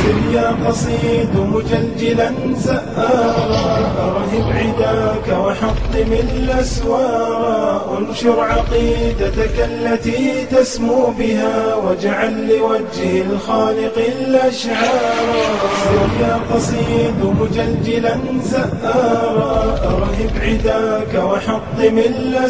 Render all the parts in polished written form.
سر يا قصيد مجلجلا سآرا أرهب عداك وحطم الأسوار انشر عقيدتك التي تسمو بها واجعل لوجه الخالق الأشعار سر يا قصيد مجلجلا سآرا أرهب عداك وحطم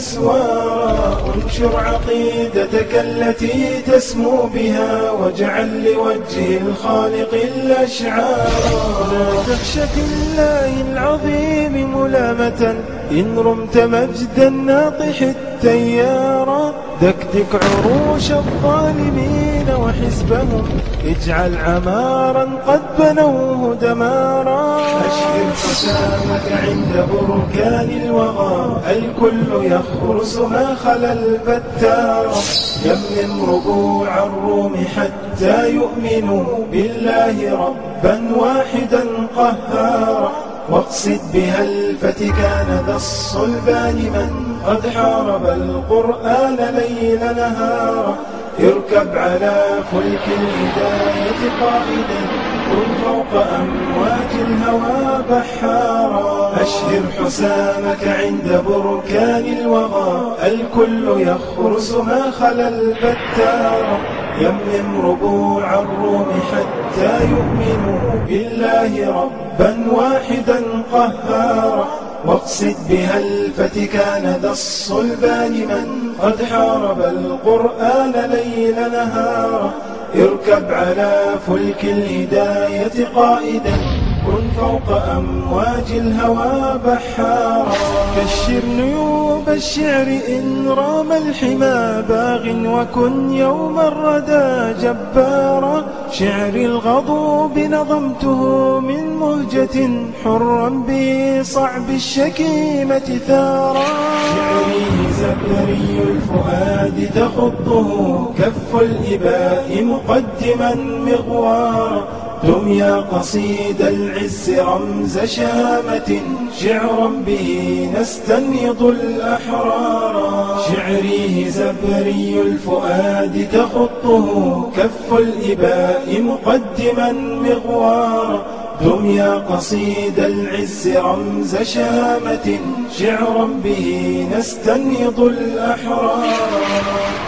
الأسوار انشر عقيدتك التي تسمو بها واجعل لوجه الخالق الأشعار لا تخش في الله العظيم ملامة إن رمت مجد الناطح التيارا دكدك عروش الظالمين وحزبهم اجعل عمارا قد بنوه دمارا أشهر حسامك عند بركان الوغى الكل يخرس ما خلا البتار يمم ربوع الروم حتى يؤمنوا بالله ربا واحدا قهارا واقصد بها الفتكان ذا الصلبان من قد حارب القرآن ليل نهارا اركب على فلك الهداية قائدا كن فوق أمواج الهوى بحارا أشهر حسامك عند بركان الوغى الكل يخرس ما خلا البتار يمم ربوع الروم حتى يؤمنوا بالله ربا واحدا قهارا واقصد بها الفتكان ذا الصلبان من قد حارب القرآن ليل نهارا اركب على فلك الهداية قائدا كن فوق أمواج الهوى بحارا كشر نيوب الشعر إن رام الحمى باغ وكن يوم الردى جبارا شعري الغضوب نظمته من مهجة حرا بصعب الشكيمة ثارا شعري زبري الفؤاد تخطه كف الإباء مقدما مغوارا دم يا قصيد العز رمز شامة شعرا به نستنيض الأحرار شعريه زبري الفؤاد تخطه كف الإباء مقدما مغوارا دم يا قصيد العز رمز شامة شعرا به نستنيض الأحرار